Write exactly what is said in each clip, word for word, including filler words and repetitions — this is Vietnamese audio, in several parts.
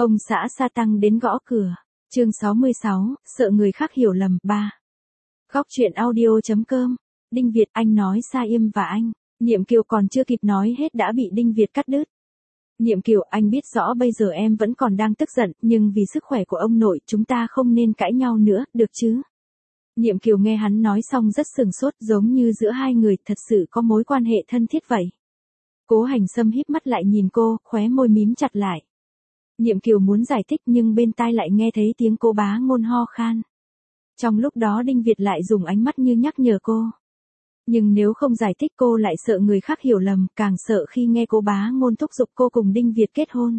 Ông xã Sa Tăng đến gõ cửa. Chương sáu mươi sáu, sợ người khác hiểu lầm. ba. Góc truyện audio chấm com. Đinh Việt, anh nói Sa Im và anh. Niệm Kiều còn chưa kịp nói hết đã bị Đinh Việt cắt đứt. Niệm Kiều, anh biết rõ bây giờ em vẫn còn đang tức giận, nhưng vì sức khỏe của ông nội chúng ta không nên cãi nhau nữa, được chứ? Niệm Kiều nghe hắn nói xong rất sừng sốt, giống như giữa hai người thật sự có mối quan hệ thân thiết vậy. Cố Hành Sâm híp mắt lại nhìn cô, khóe môi mím chặt lại. Niệm Kiều muốn giải thích nhưng bên tai lại nghe thấy tiếng cô Bá Ngôn ho khan. Trong lúc đó Đinh Việt lại dùng ánh mắt như nhắc nhở cô. Nhưng nếu không giải thích cô lại sợ người khác hiểu lầm, càng sợ khi nghe cô Bá Ngôn thúc giục cô cùng Đinh Việt kết hôn.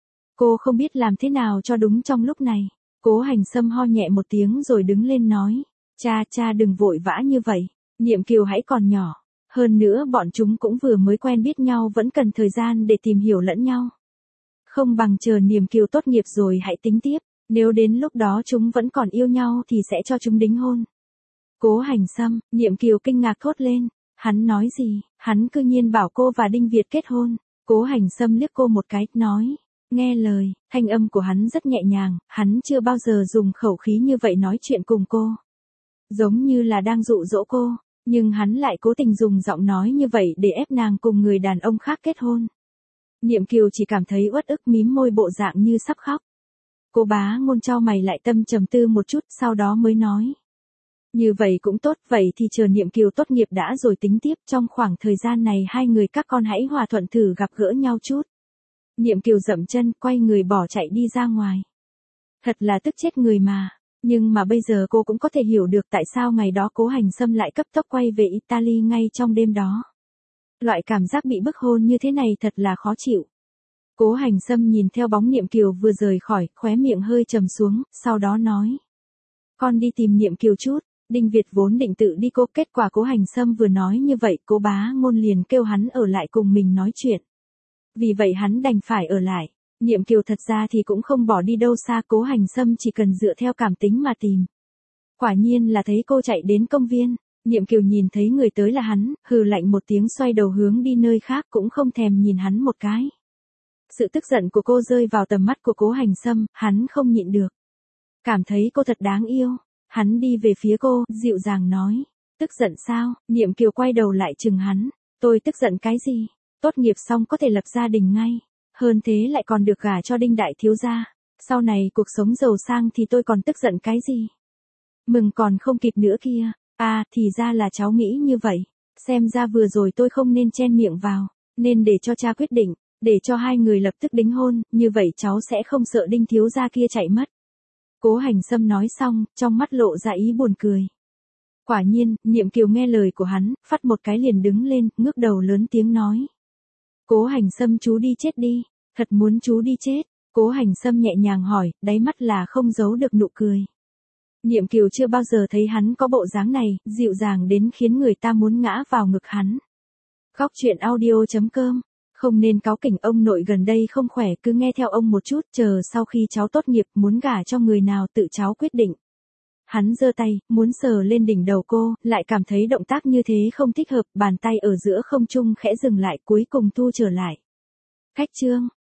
Cô không biết làm thế nào cho đúng trong lúc này. Cố Hành Sâm ho nhẹ một tiếng rồi đứng lên nói. Cha cha đừng vội vã như vậy, Niệm Kiều hãy còn nhỏ. Hơn nữa bọn chúng cũng vừa mới quen biết nhau, vẫn cần thời gian để tìm hiểu lẫn nhau. Không bằng chờ Niệm Kiều tốt nghiệp rồi hãy tính tiếp, nếu đến lúc đó chúng vẫn còn yêu nhau thì sẽ cho chúng đính hôn. Cố Hành Sâm, Niệm Kiều kinh ngạc thốt lên, hắn nói gì, hắn cư nhiên bảo cô và Đinh Việt kết hôn. Cố Hành Sâm liếc cô một cái, nói, nghe lời, thanh âm của hắn rất nhẹ nhàng, hắn chưa bao giờ dùng khẩu khí như vậy nói chuyện cùng cô. Giống như là đang dụ dỗ cô, nhưng hắn lại cố tình dùng giọng nói như vậy để ép nàng cùng người đàn ông khác kết hôn. Niệm Kiều chỉ cảm thấy uất ức, mím môi bộ dạng như sắp khóc. Cô Bá Ngôn chau mày lại, tâm trầm tư một chút, sau đó mới nói. Như vậy cũng tốt, vậy thì chờ Niệm Kiều tốt nghiệp đã rồi tính tiếp, trong khoảng thời gian này hai người các con hãy hòa thuận thử gặp gỡ nhau chút. Niệm Kiều dậm chân, quay người bỏ chạy đi ra ngoài. Thật là tức chết người mà. Nhưng mà bây giờ cô cũng có thể hiểu được tại sao ngày đó Cố Hành Sâm lại cấp tốc quay về Italy ngay trong đêm đó. Loại cảm giác bị bức hôn như thế này thật là khó chịu. Cố Hành Sâm nhìn theo bóng Niệm Kiều vừa rời khỏi, khóe miệng hơi trầm xuống, sau đó nói. Con đi tìm Niệm Kiều chút. Đinh Việt vốn định tự đi cô, kết quả Cố Hành Sâm vừa nói như vậy, Cố Bá Ngôn liền kêu hắn ở lại cùng mình nói chuyện. Vì vậy hắn đành phải ở lại. Niệm Kiều thật ra thì cũng không bỏ đi đâu xa, Cố Hành Sâm chỉ cần dựa theo cảm tính mà tìm. Quả nhiên là thấy cô chạy đến công viên, Niệm Kiều nhìn thấy người tới là hắn, hừ lạnh một tiếng xoay đầu hướng đi nơi khác, cũng không thèm nhìn hắn một cái. Sự tức giận của cô rơi vào tầm mắt của Cố Hành Sâm, hắn không nhịn được. Cảm thấy cô thật đáng yêu, hắn đi về phía cô, dịu dàng nói. Tức giận sao? Niệm Kiều quay đầu lại chừng hắn. Tôi tức giận cái gì? Tốt nghiệp xong có thể lập gia đình ngay. Hơn thế lại còn được gả cho Đinh đại thiếu gia. Sau này cuộc sống giàu sang thì tôi còn tức giận cái gì? Mừng còn không kịp nữa kia. À, thì ra là cháu nghĩ như vậy. Xem ra vừa rồi tôi không nên chen miệng vào. Nên để cho cha quyết định. Để cho hai người lập tức đính hôn. Như vậy cháu sẽ không sợ Đinh thiếu gia kia chạy mất. Cố Hành Sâm nói xong, trong mắt lộ ra ý buồn cười. Quả nhiên, Niệm Kiều nghe lời của hắn, phắt một cái liền đứng lên, ngước đầu lớn tiếng nói. Cố Hành Sâm, chú đi chết đi. Thật muốn chú đi chết. Cố Hành Sâm nhẹ nhàng hỏi, đáy mắt là không giấu được nụ cười. Niệm Kiều chưa bao giờ thấy hắn có bộ dáng này, dịu dàng đến khiến người ta muốn ngã vào ngực hắn. Góc truyện audio chấm com. Không nên cáu kỉnh, ông nội gần đây không khỏe, cứ nghe theo ông một chút, chờ sau khi cháu tốt nghiệp muốn gả cho người nào tự cháu quyết định. Hắn giơ tay, muốn sờ lên đỉnh đầu cô, lại cảm thấy động tác như thế không thích hợp, bàn tay ở giữa không trung khẽ dừng lại, cuối cùng thu trở lại. Khách chương.